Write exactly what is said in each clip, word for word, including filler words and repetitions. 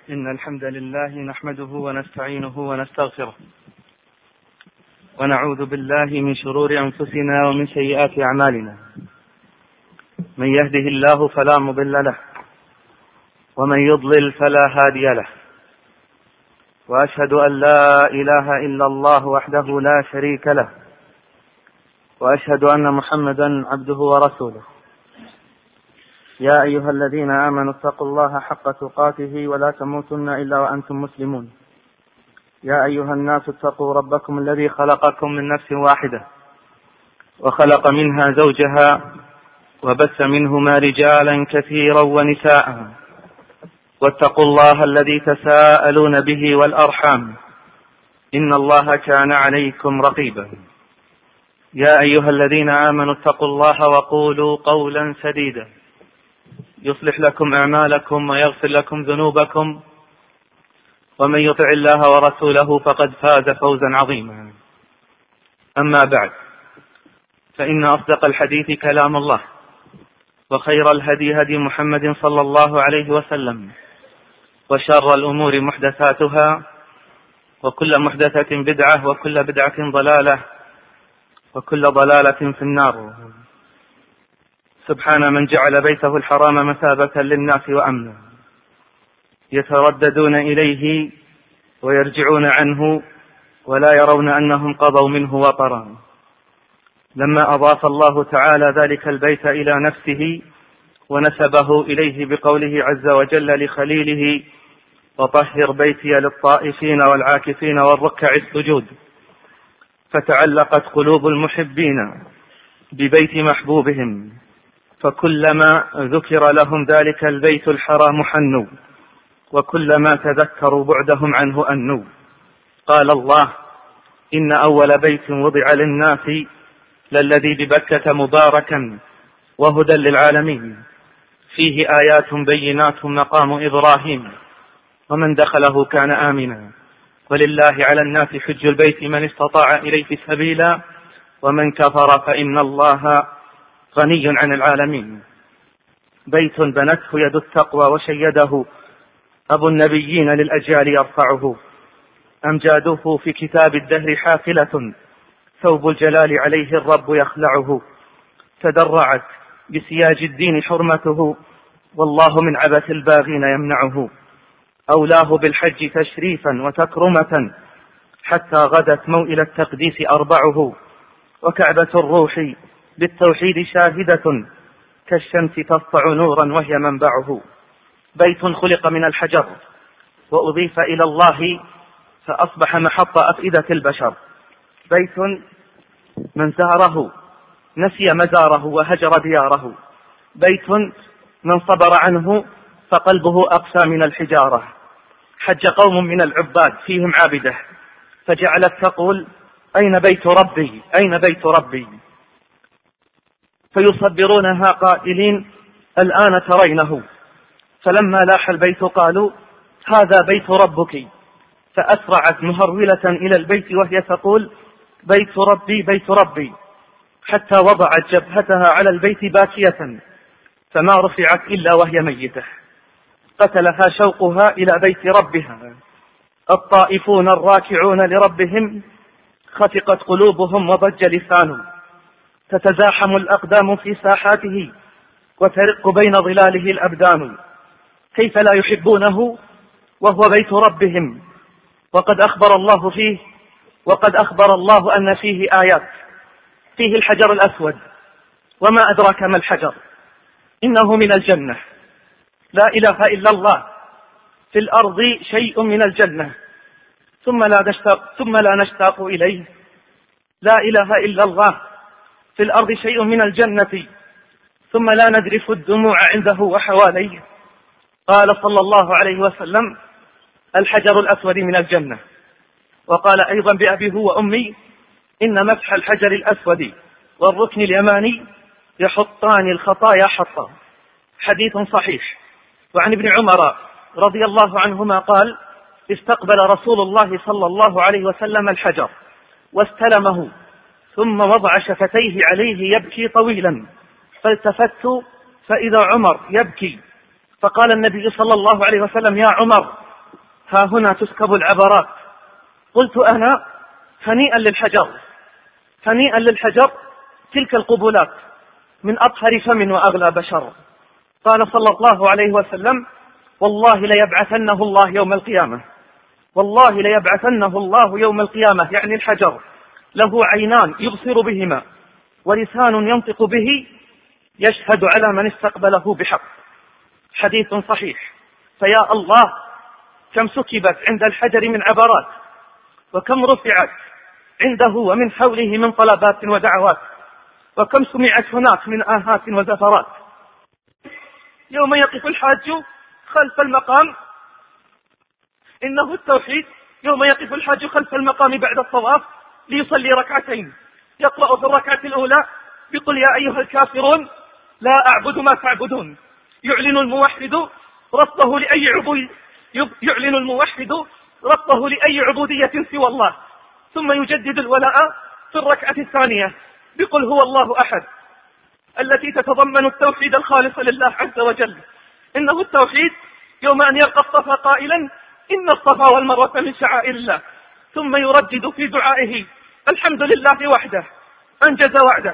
إن الحمد لله نحمده ونستعينه ونستغفره ونعوذ بالله من شرور أنفسنا ومن سيئات أعمالنا. من يهده الله فلا مضل له ومن يضلل فلا هادي له، وأشهد أن لا إله إلا الله وحده لا شريك له، وأشهد أن محمدا عبده ورسوله. يا أيها الذين آمنوا اتقوا الله حق تقاته ولا تموتن إلا وأنتم مسلمون. يا أيها الناس اتقوا ربكم الذي خلقكم من نفس واحدة وخلق منها زوجها وبث منهما رجالا كثيرا ونساء، واتقوا الله الذي تساءلون به والأرحام إن الله كان عليكم رقيبا. يا أيها الذين آمنوا اتقوا الله وقولوا قولا سديدا يصلح لكم أعمالكم ويغفر لكم ذنوبكم، ومن يطع الله ورسوله فقد فاز فوزا عظيما. أما بعد، فإن أصدق الحديث كلام الله، وخير الهدي هدي محمد صلى الله عليه وسلم، وشر الأمور محدثاتها، وكل محدثة بدعة، وكل بدعة ضلالة، وكل ضلالة في النار. سبحان من جعل بيته الحرام مثابة للناس وأمنا، يترددون إليه ويرجعون عنه ولا يرون أنهم قضوا منه وطرا. لما أضاف الله تعالى ذلك البيت إلى نفسه ونسبه إليه بقوله عز وجل لخليله: وطهر بيتي للطائفين والعاكفين والركع السجود، فتعلقت قلوب المحبين ببيت محبوبهم، فكلما ذكر لهم ذلك البيت الحرام حنوا، وكلما تذكروا بعدهم عنه أنوا. قال الله: إن أول بيت وضع للناس للذي ببكة مباركا وهدى للعالمين، فيه آيات بينات مقام إبراهيم، ومن دخله كان آمنا، ولله على الناس حج البيت من استطاع إليه سبيلا، ومن كفر فإن الله غني عن العالمين. بيت بنته يد التقوى وشيده أبو النبيين للأجيال يرفعه، أمجاده في كتاب الدهر حافلة، ثوب الجلال عليه الرب يخلعه، تدرعت بسياج الدين حرمته، والله من عبث الباغين يمنعه. أولاه بالحج تشريفا وتكرمة، حتى غدت موئل التقديس أربعه، وكعبة الروح بالتوحيد شاهدة، كالشمس تسطع نورا وهي منبعه. بيت خلق من الحجر وأضيف إلى الله فأصبح محط أفئدة البشر. بيت من زاره نسي مزاره وهجر دياره. بيت من صبر عنه فقلبه أقسى من الحجارة. حج قوم من العباد فيهم عابده، فجعلت تقول: أين بيت ربي؟ أين بيت ربي؟ فيصبرونها قائلين: الآن ترينه. فلما لاح البيت قالوا: هذا بيت ربك. فأسرعت مهرولة إلى البيت وهي تقول: بيت ربي بيت ربي، حتى وضعت جبهتها على البيت باكية، فما رفعت إلا وهي ميتة. قتلها شوقها إلى بيت ربها. الطائفون الراكعون لربهم خفقت قلوبهم وضج لسانهم، تتزاحم الأقدام في ساحاته وترق بين ظلاله الأبدان. كيف لا يحبونه وهو بيت ربهم، وقد أخبر الله فيه وقد أخبر الله أن فيه آيات. فيه الحجر الأسود، وما أدراك ما الحجر، إنه من الجنة. لا إله إلا الله. في الأرض شيء من الجنة ثم لا نشتاق, ثم لا نشتاق إليه. لا إله إلا الله. في الأرض شيء من الجنة ثم لا نذرف الدموع عنده وحواليه. قال صلى الله عليه وسلم: الحجر الأسود من الجنة. وقال أيضا بأبي هو وأمي: إن مسح الحجر الأسود والركن اليماني يحطان الخطايا حطا. حديث صحيح. وعن ابن عمر رضي الله عنهما قال: استقبل رسول الله صلى الله عليه وسلم الحجر واستلمه، ثم وضع شفتيه عليه يبكي طويلا، فالتفت فإذا عمر يبكي، فقال النبي صلى الله عليه وسلم: يا عمر ها هنا تسكب العبرات. قلت أنا: هنيئا للحجر، هنيئا للحجر، تلك القبلات من أطهر فم وأغلى بشر. قال صلى الله عليه وسلم: والله ليبعثنه الله يوم القيامة، والله ليبعثنه الله يوم القيامة، يعني الحجر، له عينان يبصر بهما ولسان ينطق به، يشهد على من استقبله بحق. حديث صحيح. فيا الله، كم سكبت عند الحجر من عبرات، وكم رفعت عنده ومن حوله من طلبات ودعوات، وكم سمعت هناك من آهات وزفرات. يوم يقف الحاج خلف المقام، إنه التوحيد، يوم يقف الحاج خلف المقام بعد الطواف ليصلي ركعتين، يقرأ في الركعة الأولى بقل يا أيها الكافرون لا أعبد ما تعبدون، يعلن الموحد ربطه لأي عبود يعلن الموحد ربطه لأي عبودية سوى الله، ثم يجدد الولاء في الركعة الثانية بقل هو الله أحد، التي تتضمن التوحيد الخالص لله عز وجل. إنه التوحيد يوم أن يلقى الصفا قائلا إن الصفا والمروة من شعائر الله، ثم يردد في دعائه الحمد لله وحده أنجز وعده،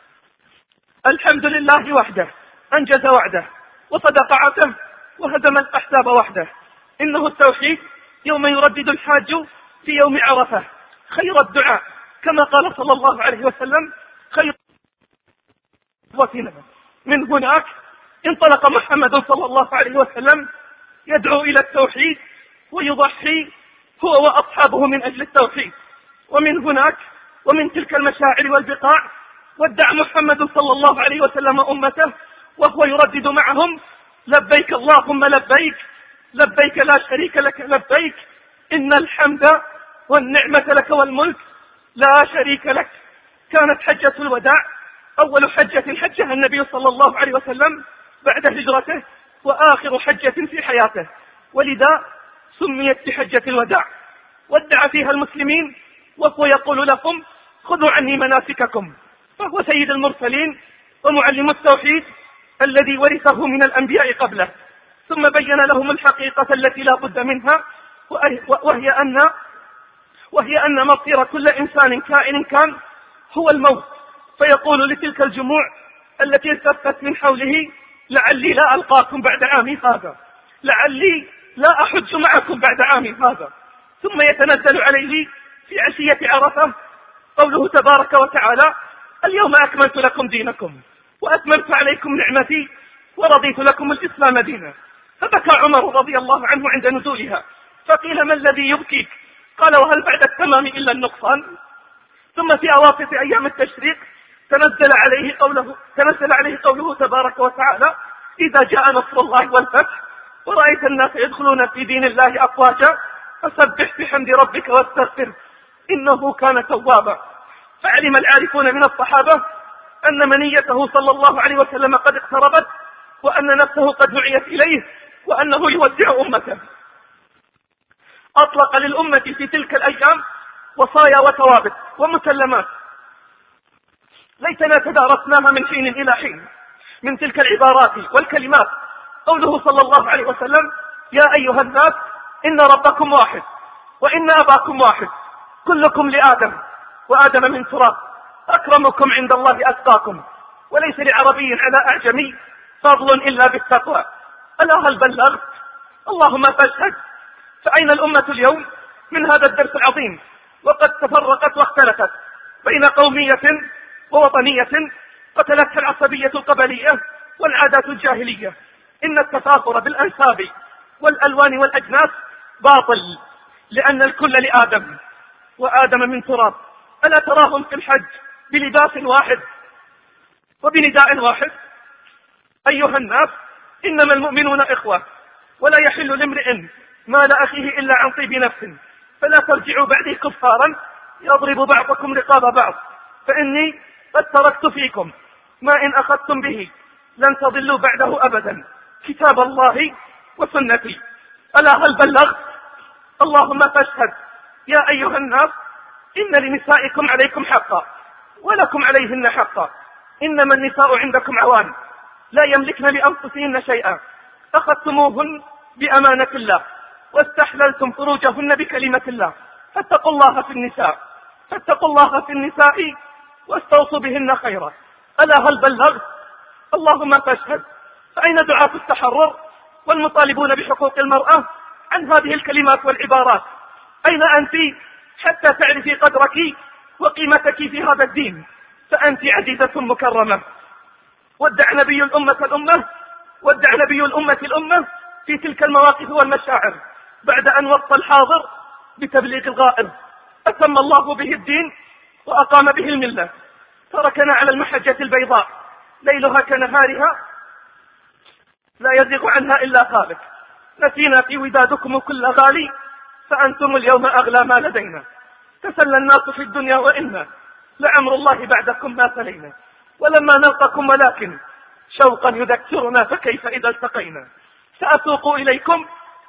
الحمد لله وحده أنجز وعده وصدق عهده وهزم الأحزاب وحده. إنه التوحيد يوم يردد الحاج في يوم عرفة خير الدعاء، كما قال صلى الله عليه وسلم: خير وسيلة. من هناك انطلق محمد صلى الله عليه وسلم يدعو إلى التوحيد ويضحي هو وأصحابه من أجل التوحيد. ومن هناك ومن تلك المشاعر والبقاع ودع محمد صلى الله عليه وسلم أمته وهو يردد معهم: لبيك اللهم لبيك، لبيك لا شريك لك لبيك، إن الحمد والنعمة لك والملك لا شريك لك. كانت حجة الوداع أول حجة حجها النبي صلى الله عليه وسلم بعد هجرته، وآخر حجة في حياته، ولذا سميت بحجة الوداع. ودع فيها المسلمين وهو يقول لهم: خذوا عني مناسككم، فهو سيد المرسلين ومعلم التوحيد الذي ورثه من الأنبياء قبله. ثم بين لهم الحقيقة التي لا بد منها، وهي أن وهي أن مصير كل إنسان كائن كان هو الموت، فيقول لتلك الجموع التي التفت من حوله: لعلي لا ألقاكم بعد عامي هذا، لعلي لا أحج معكم بعد عامي هذا. ثم يتنزل عليه في عشية عرفة قوله تبارك وتعالى: اليوم أكملت لكم دينكم وأتممت عليكم نعمتي ورضيت لكم الإسلام دينا. فبكى عمر رضي الله عنه عند نزولها، فقيل: ما الذي يبكيك؟ قال: وهل بعد التمام إلا النقصان؟ ثم في أواسط أيام التشريق تنزل عليه قوله تنزل عليه قوله تبارك وتعالى: إذا جاء نصر الله والفتح ورأيت الناس يدخلون في دين الله أفواجا فسبح بحمد ربك واستغفر إنه كان توابا. فعلم العارفون من الصحابة أن منيته صلى الله عليه وسلم قد اقتربت، وأن نفسه قد دعيت إليه، وأنه يودع أمته. أطلق للأمة في تلك الأيام وصايا وثوابت ومسلمات ليتنا تدارسناها من حين إلى حين. من تلك العبارات والكلمات قوله صلى الله عليه وسلم: يا أيها الناس إن ربكم واحد وإن أباكم واحد كلكم لآدم وآدم من تراب أكرمكم عند الله أتقاكم، وليس لعربي على أعجمي فضل إلا بالتقوى. ألا هل بلغت؟ اللهم فاشهد. فأين الأمة اليوم من هذا الدرس العظيم؟ وقد تفرقت واختلفت بين قومية ووطنية، قتلتها العصبية القبلية والعادات الجاهلية. إن التفاخر بالأنساب والألوان والأجناس باطل، لأن الكل لآدم وآدم من تراب. ألا تراهم في الحج بلباس واحد وبنداء واحد؟ أيها الناس إنما المؤمنون إخوة، ولا يحل لامرئ مال أخيه إلا عن طيب نفس، فلا ترجعوا بعدي كفارا يضرب بعضكم رقاب بعض، فإني قد تركت فيكم ما إن أخذتم به لن تضلوا بعده أبدا، كتاب الله وسنتي. ألا هل بلغت؟ اللهم فاشهد. يا أيها الناس إن لنسائكم عليكم حقا ولكم عليهن حقا، إنما النساء عندكم عوان لا يملكن لأنفسهن شيئا، أخذتموهن بأمانة الله واستحللتم فروجهن بكلمة الله، فاتقوا الله في النساء فاتقوا الله في النساء واستوصوا بهن خيرا. ألا هل بلغت؟ اللهم فاشهد. فأين دعاة التحرر والمطالبون بحقوق المرأة عن هذه الكلمات والعبارات؟ أين أنت حتى تعرفي قدرك وقيمتك في هذا الدين؟ فأنت عزيزة مكرمة. ودع نبي الأمة الأمة ودع نبي الأمة الأمة في تلك المواقف والمشاعر بعد أن وصى الحاضر بتبليغ الغائب. أتم الله به الدين وأقام به الملة، تركنا على المحجة البيضاء ليلها كنهارها لا يزيغ عنها إلا خالق. نسينا في ودادكم كل غالي، فأنتم اليوم أغلى ما لدينا. تسلى الناس في الدنيا وإنا لعمر الله بعدكم ما سلينا، ولما نلقكم ولكن شوقا يذكرنا فكيف إذا التقينا. سأسوق إليكم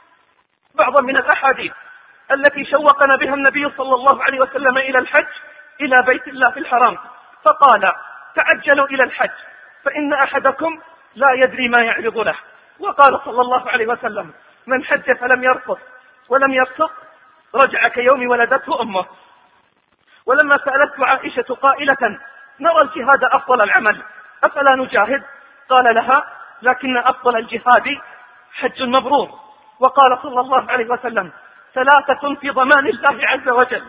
بعضا من الأحاديث التي شوقنا بها النبي صلى الله عليه وسلم إلى الحج، إلى بيت الله في الحرام، فقال: تعجلوا إلى الحج فإن أحدكم لا يدري ما يعرض له. وقال صلى الله عليه وسلم: من حج فلم يرفث ولم يفسق رجع كيوم ولدته أمه. ولما سألت عائشة قائلة: نرى الجهاد أفضل العمل أفلا نجاهد؟ قال لها: لكن أفضل الجهاد حج مبرور. وقال صلى الله عليه وسلم: ثلاثة في ضمان الله عز وجل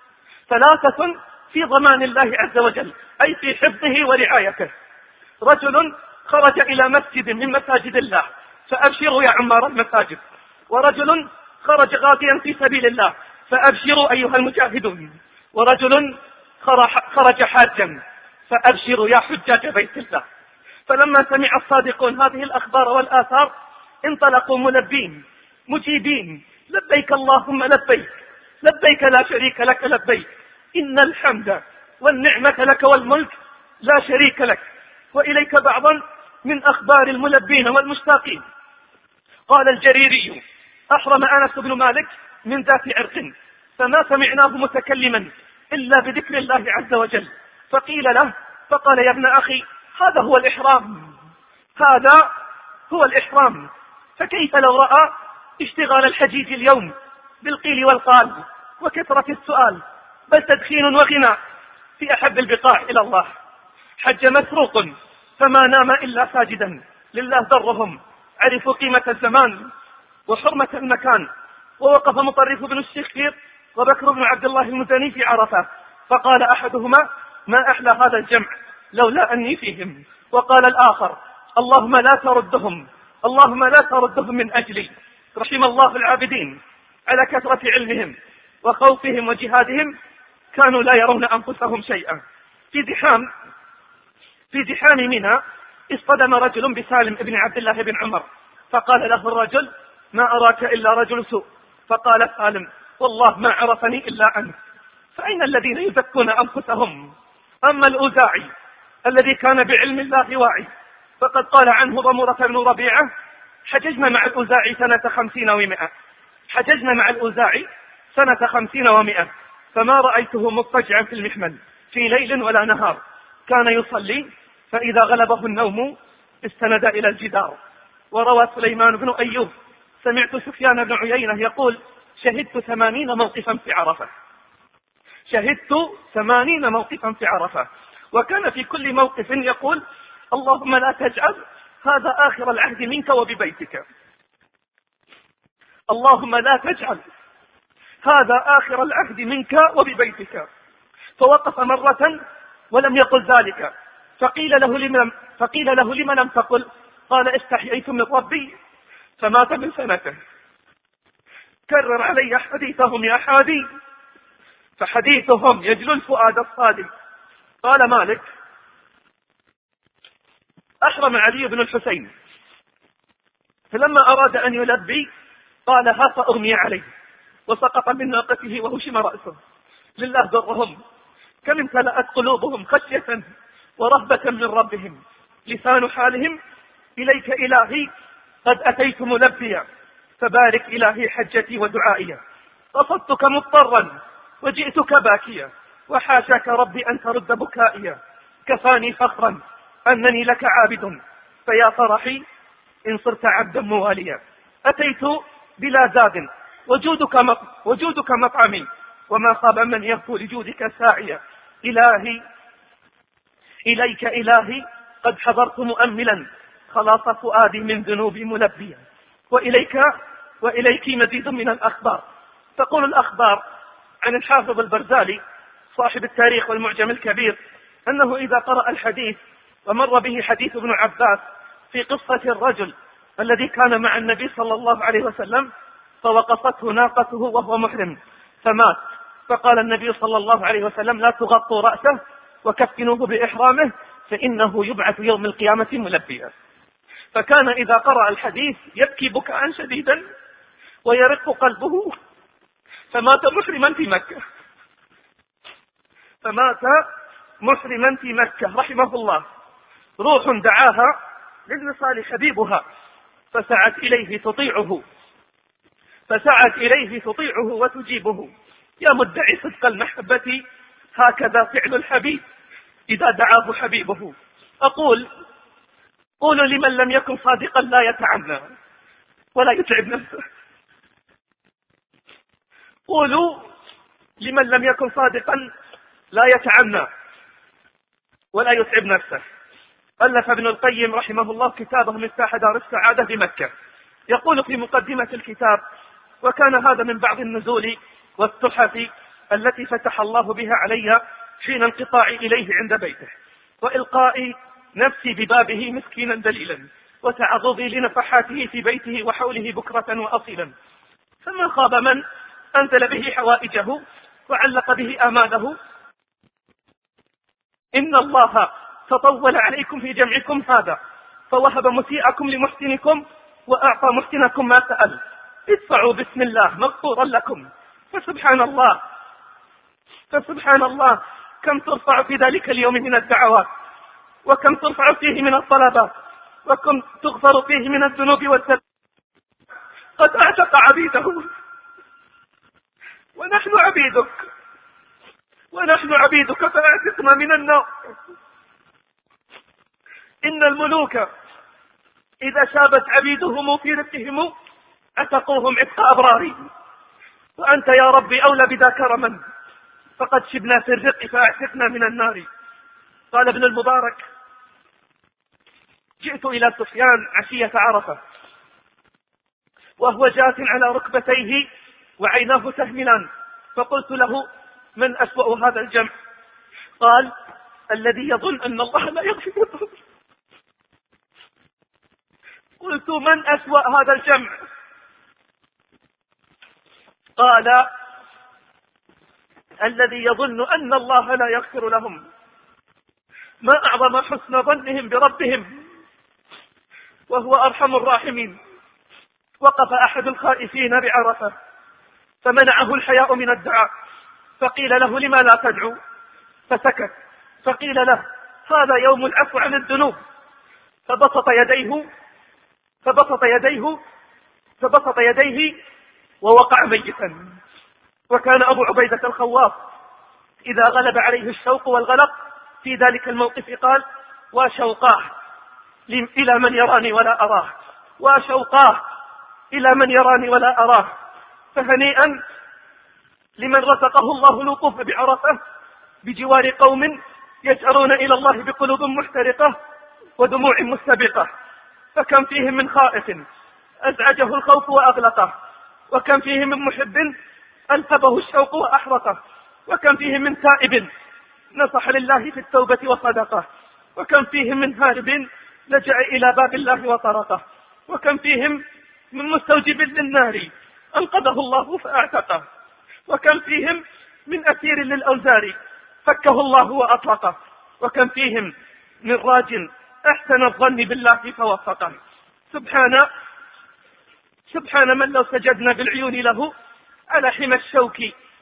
ثلاثة في ضمان الله عز وجل أي في حفظه ورعايته: رجل خرج إلى مسجد من مساجد الله فأبشروا يا عمار المساجد، ورجل خرج غازيا في سبيل الله فأبشروا أيها المجاهدون، ورجل خرج حاجا فأبشروا يا حجاج بيت الله. فلما سمع الصادقون هذه الأخبار والآثار انطلقوا ملبين مجيبين: لبيك اللهم لبيك لبيك لا شريك لك لبيك إن الحمد والنعمة لك والملك لا شريك لك. وإليك بعضا من أخبار الملبين والمشتاقين. قال الجريري: أحرم أنس بن مالك من ذات عرق فما سمعناه متكلما إلا بذكر الله عز وجل، فقيل له فقال: يا ابن أخي هذا هو الإحرام هذا هو الإحرام فكيف لو رأى اشتغال الحجيج اليوم بالقيل والقال وكثرة السؤال، بل تدخين وغناء في أحب البقاع إلى الله. حج مسروق فما نام إلا ساجدا لله ذرهم، عرفوا قيمة الزمان وحرمة المكان. ووقف مطرف بن الشخير وبكر بن عبد الله المزني في عرفة، فقال أحدهما: ما أحلى هذا الجمع لولا أني فيهم. وقال الآخر: اللهم لا تردهم اللهم لا تردهم من أجلي. رحم الله العابدين على كثرة علمهم وخوفهم وجهادهم، كانوا لا يرون أنفسهم شيئا. في زحام في زحام منى اصطدم رجل بسالم بن عبد الله بن عمر، فقال له الرجل: ما أراك إلا رجل سوء. فقال سالم: والله ما عرفني إلا أنت. فأين الذين يزكون أنفسهم؟ أما الأوزاعي الذي كان بعلم الله واعي فقد قال عنه ضمرة بن ربيعة: حججنا مع الأوزاعي سنة خمسين ومئة حججنا مع الأوزاعي سنة خمسين ومئة فما رأيته مضطجعا في المحمل في ليل ولا نهار، كان يصلي فإذا غلبه النوم استند إلى الجدار. وروى سليمان بن أيوب: سمعت سفيان بن عيينة يقول: شهدت ثمانين موقفا في عرفة شهدت ثمانين موقفا في عرفة وكان في كل موقف يقول: اللهم لا تجعل هذا آخر العهد منك وببيتك اللهم لا تجعل هذا آخر العهد منك وببيتك. فوقف مرة ولم يقل ذلك، فقيل له لمن, فقيل له لم لم تقل؟ قال: استحييت من ربي فمات من سنته. كرر علي حديثهم يا حادي فحديثهم يجلو الفؤاد الصادي. قال مالك: أحرم علي بن الحسين فلما أراد أن يلبي قال: ها فأغمي عليه، وسقط من ناقته وهشم رأسه. لله ذرهم كم امتلأت قلوبهم خشية ورهبة من ربهم، لسان حالهم: إليك إلهي قد أتيت ملبيا، فبارك إلهي حجتي ودعائي. قصدتك مضطرا وجئتك باكيا، وحاشاك ربي أن ترد بكائيا. كفاني فخرا أنني لك عابد، فيا فرحي إن صرت عبدا مواليا. أتيت بلا زاد وجودك وجودك مطعمي، وما خاب من يهفو لجودك ساعيا. إلهي إليك إلهي قد حضرت مؤملا خلاص فؤادي من ذنوبي ملبيا. وإليك وإليك مزيد من الأخبار. تقول الأخبار عن الحافظ البرزالي صاحب التاريخ والمعجم الكبير أنه إذا قرأ الحديث ومر به حديث ابن عباس في قصة الرجل الذي كان مع النبي صلى الله عليه وسلم فوقصته ناقته وهو محرم فمات، فقال النبي صلى الله عليه وسلم: لا تغطوا رأسه وكفنوه بإحرامه فإنه يبعث يوم القيامة ملبيا. فكان إذا قرأ الحديث يبكي بكاء شديدا ويرق قلبه، فمات محرما في مكة فمات محرما في مكة رحمه الله. روح دعاها للوصال حبيبها فسعت إليه تطيعه فسعت إليه تطيعه وتجيبه. يا مدعي صدق المحبة هكذا فعل الحبيب إذا دعاه حبيبه. أقول: قولوا لمن لم يكن صادقا لا يتعنى ولا يتعب نفسه. قولوا لمن لم يكن صادقا لا يتعنى ولا يتعب نفسه. ألف ابن القيم رحمه الله كتابه مفتاح دار السعادة بمكة، يقول في مقدمة الكتاب: وكان هذا من بعض النزول والتحف التي فتح الله بها علي حين انقطاعي إليه عند بيته، وإلقائي نفسي ببابه مسكينا دليلا، وتعرضي لنفحاته في بيته وحوله بكرة وأصيلا. فما خاب من أنزل به حوائجه وعلق به آماله. إن الله تطول عليكم في جمعكم هذا فوهب مسيئكم لمحسنكم وأعطى محسنكم ما سأل. ادفعوا بسم الله مغفورا لكم. فسبحان الله فسبحان الله كم ترفع في ذلك اليوم من الدعوات، وكم ترفع فيه من الطلبات، وكم تغفر فيه من الذنوب والذنوب. قد أعتق عبيده ونحن عبيدك ونحن عبيدك فأعتقنا من النار. إن الملوك إذا شابت عبيدهم في رقهم عتقوهم عتق أبرار، وأنت يا ربي أولى بذا كرما، فقد شبنا في الرق فأعتقنا من النار. قال ابن المبارك: جئت إلى سفيان عشية عرفة وهو جاث على ركبتيه وعيناه تهملان، فقلت له: من أسوأ هذا الجمع؟ قال: الذي يظن أن الله لا يغفر. قلت: من أسوأ هذا الجمع؟ قال: الذي يظن أن الله لا يغفر لهم. ما أعظم حسن ظنهم بربهم وهو أرحم الراحمين. وقف أحد الخائفين بعرفة فمنعه الحياء من الدعاء، فقيل له: لما لا تدعو؟ فسكت. فقيل له: هذا يوم العفو عن الذنوب. فبسط يديه فبسط يديه فبسط يديه ووقع ميتا. وكان أبو عبيدة الخواف إذا غلب عليه الشوق والغلق في ذلك الموقف قال: وشوقاه إلى من يراني ولا أراه وشوقاه إلى من يراني ولا أراه. فهنيئا لمن رزقه الله الوقوف بعرفة بجوار قوم يجأرون إلى الله بقلوب محترقة ودموع مستبقة. فكم فيهم من خائف أزعجه الخوف وأغلقه، وكم فيهم من محب ألهبه الشوق وأحرقه، وكم فيهم من تائب نصح لله في التوبة وصدقه، وكم فيهم من هارب لجأ إلى باب الله وطرقه، وكم فيهم من مستوجب للنار أنقذه الله فأعتقه، وكم فيهم من أسير للأوزار فكه الله وأطلقه، وكم فيهم من راج أحسن الظن بالله فوفقه. سبحان سبحان من لو سجدنا بالعيون له على حمى الشوك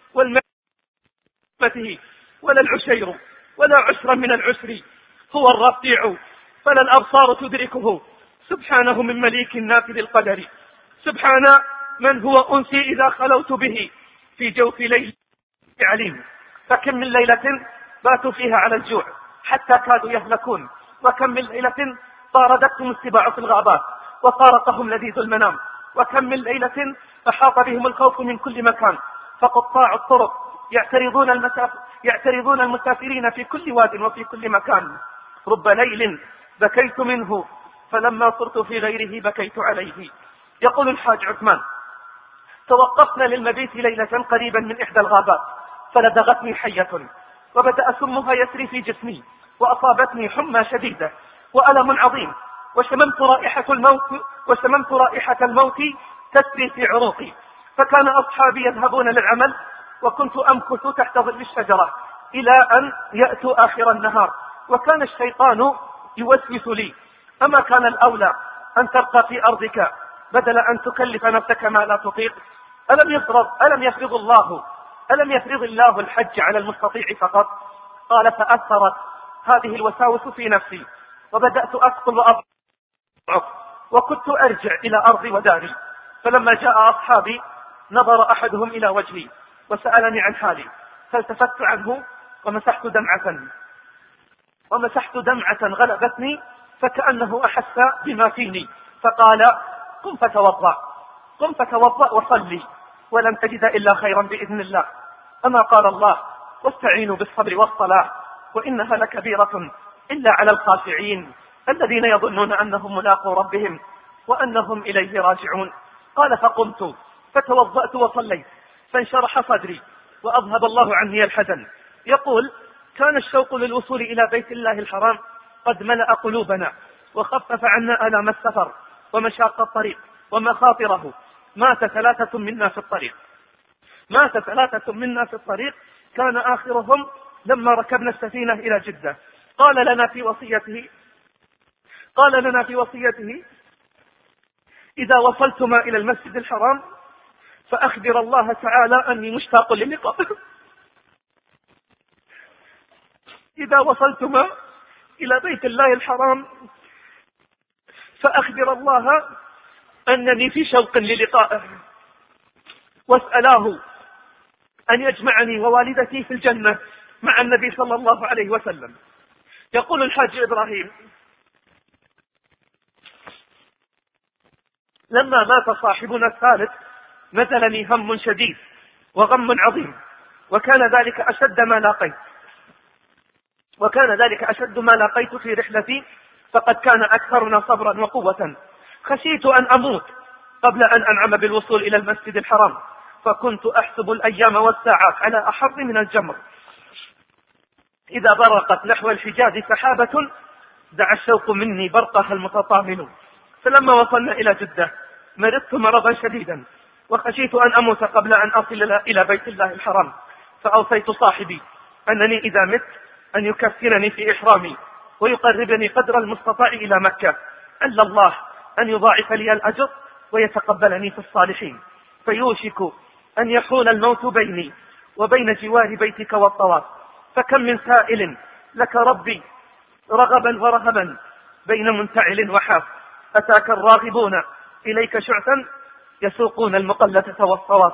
والمته ولا العشير ولا عشرا من العسر، هو الرفيع فلا الأبصار تدركه. سبحانه من مليك نافذ القدر. سبحان من هو أنسي إذا خلوت به في جوف ليل عليم. فكم من ليلة باتوا فيها على الجوع حتى كادوا يهلكون، وكم من ليلة طاردتهم السباع في الغابات وطارقهم لذيذ المنام، وكم من ليلة أحاط بهم الخوف من كل مكان، فقطاع الطرق يعترضون, المساف... يعترضون المسافرين في كل واد وفي كل مكان. رب ليل بكيت منه فلما صرت في غيره بكيت عليه. يقول الحاج عثمان: توقفنا للمبيت ليلة قريبا من إحدى الغابات، فلدغتني حية وبدأ سمها يسري في جسمي، وأصابتني حمى شديدة وألم عظيم، وشممت رائحة الموت وشممت رائحة الموت تسري في عروقي. فكان أصحابي يذهبون للعمل وكنت أمكث تحت ظل الشجرة إلى أن يأتوا آخر النهار، وكان الشيطان يوسوس لي: أما كان الأولى أن تبقى في أرضك بدل أن تكلف نفسك ما لا تطيق؟ ألم يفرض ألم يفرض الله ألم يفرض الله الحج على المستطيع فقط؟ قال: فأثرت هذه الوساوس في نفسي، وبدأت أثقل وأضعف، وكنت أرجع إلى أرضي وداري. فلما جاء أصحابي نظر أحدهم إلى وجهي وسألني عن حالي، فالتفت عنه ومسحت دمعة ومسحت دمعة غلبتني، فكأنه أحس بما فيني، فقال: قم فتوضأ قم فتوضأ وصلي، ولن تجد إلا خيرا بإذن الله. أما قال الله: واستعينوا بالصبر والصلاة وإنها لكبيرة إلا على الخاشعين الذين يظنون أنهم ملاقو ربهم وأنهم إليه راجعون. قال: فقمت فتوضأت وصليت، فانشرح صدري وأذهب الله عني الحزن. يقول: كان الشوق للوصول إلى بيت الله الحرام قد ملأ قلوبنا، وخفف عنا آلام السفر ومشاق الطريق ومخاطره. مات ثلاثة منا في الطريق مات ثلاثة منا في الطريق كان آخرهم لما ركبنا السفينة إلى جدة. قال لنا في وصيته قال لنا في وصيته: إذا وصلتما إلى المسجد الحرام فأخبر الله تعالى أني مشتاق للقائه. إذا وصلتما إلى بيت الله الحرام فأخبر الله أنني في شوق للقائه، واسألاه أن يجمعني ووالدتي في الجنة مع النبي صلى الله عليه وسلم. يقول الحاج إبراهيم: لما مات صاحبنا الثالث نزلني هم شديد وغم عظيم، وكان ذلك أشد ما لاقيت وكان ذلك أشد ما لاقيت في رحلتي، فقد كان أكثرنا صبرا وقوة. خشيت أن أموت قبل أن أنعم بالوصول إلى المسجد الحرام، فكنت أحسب الأيام والساعات على أحر من الجمر. إذا برقت نحو الحجاز سحابة دعا الشوق مني برقها المتطامن. فلما وصلنا إلى جدة مرضت مرضا شديدا، وخشيت أن أموت قبل أن أصل إلى بيت الله الحرام، فأوصيت صاحبي أنني إذا مت أن يكفنني في إحرامي ويقربني قدر المستطاع إلى مكة، ألا الله أن يضاعف لي الأجر ويتقبلني في الصالحين، فيوشك أن يحول الموت بيني وبين جوار بيتك والطواف. فكم من سائل لك ربي رغبا ورهبا بين منتعل وحاف، أتاك الراغبون إليك شعثا يسوقون المقلة والصواف.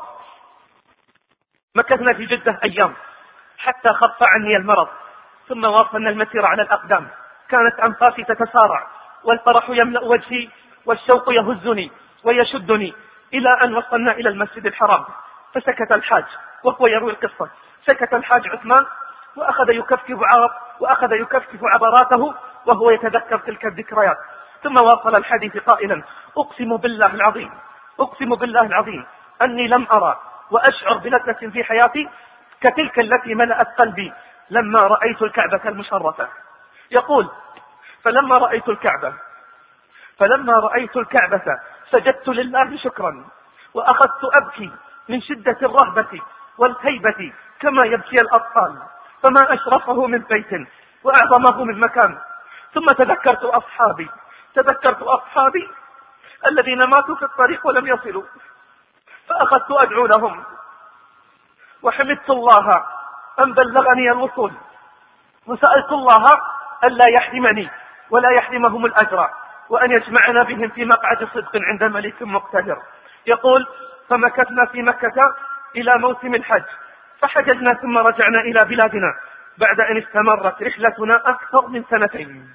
مكثنا في جدة أيام حتى خف عني المرض، ثم واصلنا المسير على الأقدام. كانت أنفاسي تتسارع والفرح يملأ وجهي والشوق يهزني ويشدني، إلى أن وصلنا إلى المسجد الحرام. فسكت الحاج وهو يروي القصة، سكت الحاج عثمان وأخذ يكفكف عرب وأخذ يكفكف عبراته وهو يتذكر تلك الذكريات، ثم واصل الحديث قائلا: أقسم بالله العظيم أقسم بالله العظيم أني لم أرى وأشعر بلذة في حياتي كتلك التي ملأت قلبي لما رأيت الكعبة المشرفة. يقول: فلما رأيت الكعبة فلما رأيت الكعبة سجدت لله شكرا، وأخذت أبكي من شدة الرهبة والهيبة كما يبكي الأطفال، فما أشرفه من بيت وأعظمه من مكان. ثم تذكرت أصحابي تذكرت أصحابي الذين ماتوا في الطريق ولم يصلوا، فأخذت أدعو لهم وحمدت الله أن بلغني الوصول، وسألت الله ألا يحرمني ولا يحرمهم الأجر، وأن يجمعنا بهم في مقعد صدق عند ملك مقتدر. يقول: فمكثنا في مكة إلى موسم الحج، فحججنا ثم رجعنا إلى بلادنا بعد أن استمرت رحلتنا أكثر من سنتين.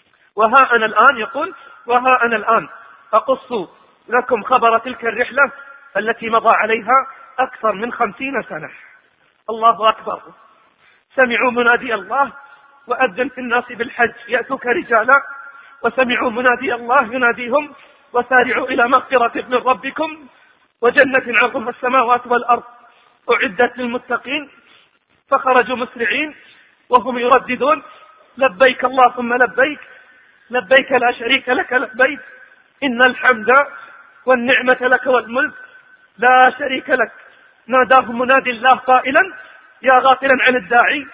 وها أنا الآن يقول وها أنا الآن أقص لكم خبر تلك الرحلة التي مضى عليها أكثر من خمسين سنة. الله أكبر. سمعوا منادي الله وأذن في الناس بالحج يأتوك رجالا، وسمعوا منادي الله يناديهم وسارعوا إلى مغفرة من ربكم وجنة عرضها السماوات والأرض أعدت للمتقين، فخرجوا مسرعين وهم يرددون لبيك اللهم لبيك لبيك لا شريك لك لبيك إن الحمد والنعمة لك والملك لا شريك لك. ناداهم منادي الله قائلا يا غافلا عن الداعي،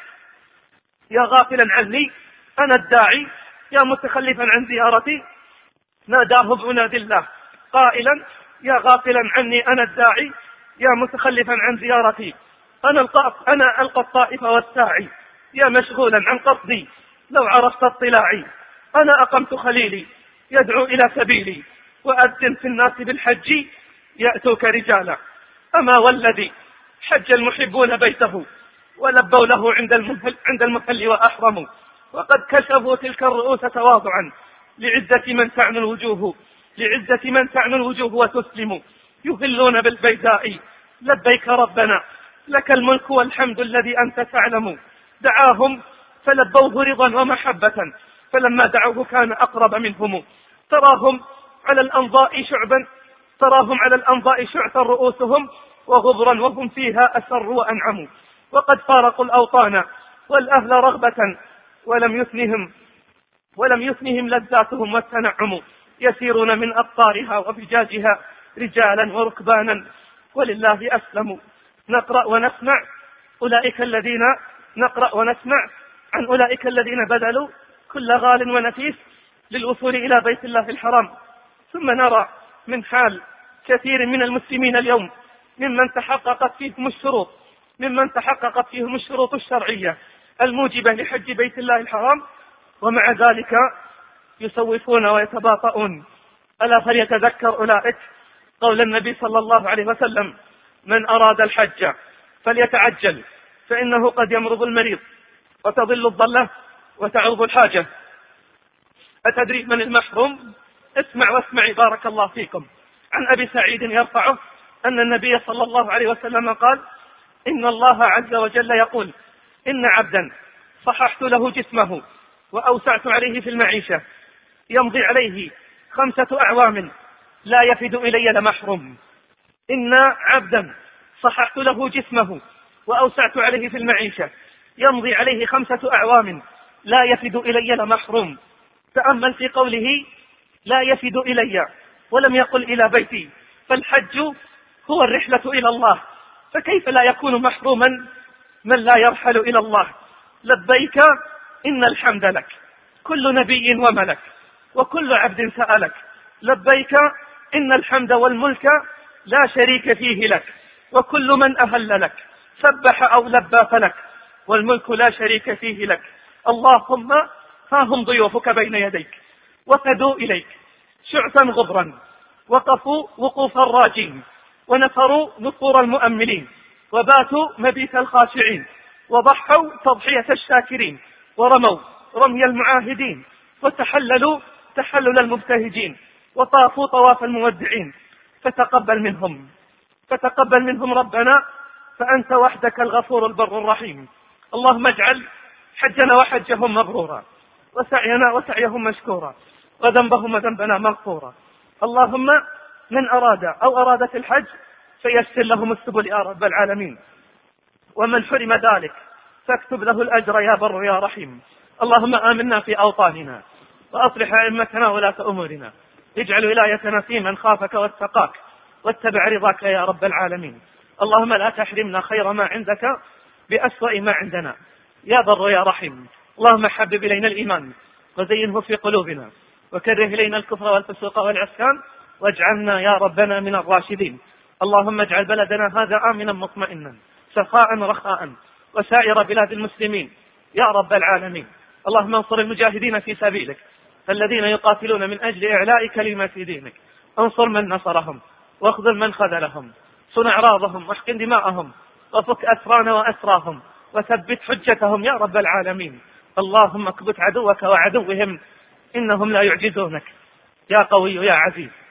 يا غافلا عني أنا الداعي، يا متخلفا عن زيارتي. ناداهم منادي الله قائلا يا غافلا عني أنا الداعي، يا متخلفا عن زيارتي. أنا القى أنا ألقى الطائف والساعي، يا مشغولا عن قصدي لو عرفت اطلاعي. أنا أقمت خليلي يدعو إلى سبيلي، وأذن في الناس بالحج يأتوك رجالا. أما والذي حج المحبون بيته ولبوا له عند المهل, عند المهل وأحرموا، وقد كشفوا تلك الرؤوس تواضعا لعزة من تعنو الوجوه لعزة من تعنو الوجوه وتسلم، يهلون بالبيداء لبيك ربنا لك الملك والحمد الذي أنت تعلم. دعاهم فلبوه رضا ومحبة، فلما دعوه كان أقرب منهم. تراهم على الأنضاء شعبا تراهم على الأنضاء شعثا رؤوسهم وغبرا وهم فيها أسروا وأنعموا، وقد فارقوا الأوطان والأهل رغبة ولم يثنهم ولم يثنهم لذاتهم والتنعم. يسيرون من أقطارها وفجاجها رجالا وركبانا ولله أسلموا. نقرأ ونسمع أولئك الذين نقرأ ونسمع عن أولئك الذين بذلوا كل غال ونفيس للوصول إلى بيت الله الحرام، ثم نرى من حال كثير من المسلمين اليوم ممن تحققت فيهم الشروط ممن تحققت فيهم الشروط الشرعية الموجبة لحج بيت الله الحرام، ومع ذلك يسوفون ويتباطؤون. ألا فليتذكر أولئك قول النبي صلى الله عليه وسلم من أراد الحج فليتعجل فإنه قد يمرض المريض وتضل الضلة وتعرض الحاجة. أتدري من المحروم؟ اسمع واسمعي بارك الله فيكم. عن أبي سعيد يرفعه أن النبي صلى الله عليه وسلم قال إن الله عز وجل يقول إن عبدا صححت له جسمه وأوسعت عليه في المعيشة يمضي عليه خمسة أعوام لا يفد إلي لمحروم. إن عبدا صححت له جسمه وأوسعت عليه في المعيشة يمضي عليه خمسة أعوام لا يفد إلي لمحروم. تأمل في قوله لا يفد إلي ولم يقل إلى بيتي، فالحج هو الرحلة إلى الله، فكيف لا يكون محروما من لا يرحل إلى الله؟ لبيك إن الحمد لك كل نبي وملك وكل عبد سألك. لبيك إن الحمد والملك لا شريك فيه لك، وكل من أهل لك سبح أو لبى فلك، والملك لا شريك فيه لك. اللهم ها هم ضيوفك بين يديك وفدوا إليك شعثا غبرا، وقفوا وقوف الراجين، ونفروا نفور المؤملين، وباتوا مبيت الخاشعين، وضحوا تضحية الشاكرين، ورموا رمي المعاهدين، وتحللوا تحلل المبتهجين، وطافوا طواف المودعين. فتقبل منهم فتقبل منهم ربنا، فأنت وحدك الغفور البر الرحيم. اللهم اجعل حجنا وحجهم مبرورا، وسعينا وسعيهم مشكورا، وذنبهم وذنبنا مغفورا. اللهم من أراد أو أرادت الحج فيسر لهم السبل يا رب العالمين، ومن حرم ذلك فاكتب له الأجر يا بر يا رحيم. اللهم آمنا في أوطاننا، وأصلح أئمتنا ولاة أمورنا، اجعل ولايتنا في من خافك واتقاك واتبع رضاك يا رب العالمين. اللهم لا تحرمنا خير ما عندك بأسوأ ما عندنا يا بر يا رحيم. اللهم حبب إلينا الإيمان وزينه في قلوبنا، وكره إلينا الكفر والفسوق والعصيان، واجعلنا يا ربنا من الراشدين. اللهم اجعل بلدنا هذا آمنا مطمئنا سخاء رخاء، وسائر بلاد المسلمين يا رب العالمين. اللهم انصر المجاهدين في سبيلك الذين يقاتلون من أجل إعلاء كلمة دينك. انصر من نصرهم واخذل من خذلهم، صن أعراضهم واحقن دماءهم، وفك أسرانا وأسراهم، وثبت حجتهم يا رب العالمين. اللهم اكبت عدوك وعدوهم إنهم لا يعجزونك يا قوي يا عزيز.